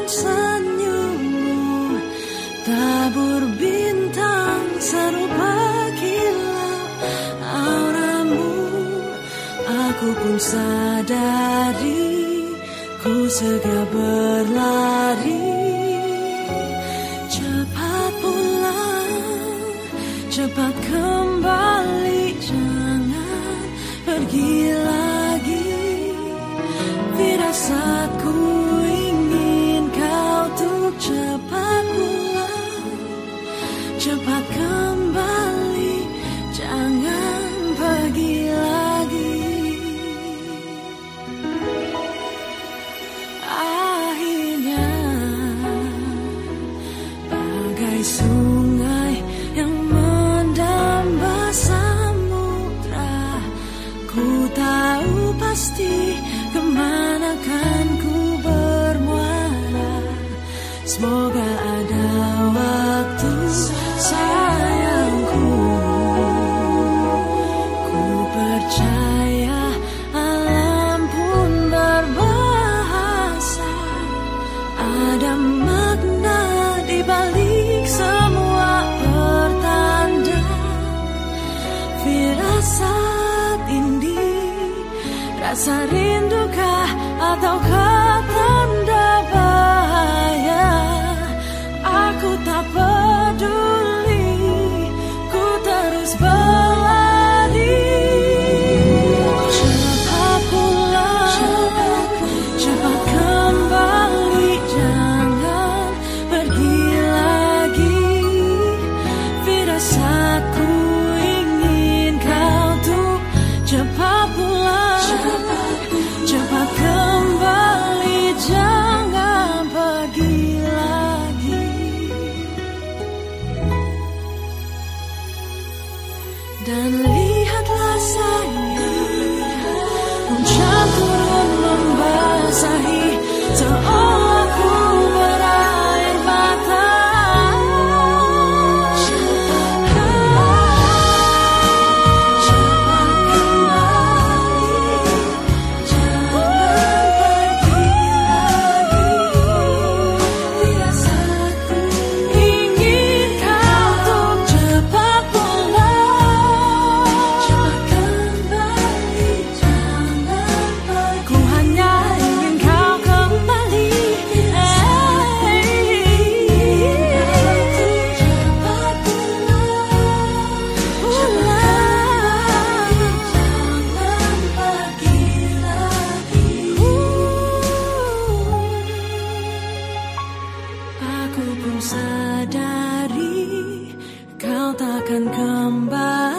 senyummu, tabur bintang serupa kilau auramu. Aku pun sadari, ku segera berlari. Cepat pulang, cepat kembali, jangan pergi lagi. Firasatku ingin kau tuh cepat pulang, cepat kembali, jangan pergi lagi. Akhirnya bagai sungai yang mendamba samudra, ku tahu pasti kemana kan ku bermuara. Semoga ada waktu sayangku, ku percaya alam pun berbahasa. Ada makna di balik semua pertanda. Firasat ini, rasa rindukah ataukah tanda bahaya? Aku tak peduli, ku terus berlari. Cepat pulang, cepat kembali, jangan pergi lagi. Firasatku ingin kau tuh cepat pulang, cepat kembali, jangan pergi lagi. Dan lihatlah sayang, hujan turun membasahi, seolah ku berair mata. Aku pun sadari kau takkan kembali.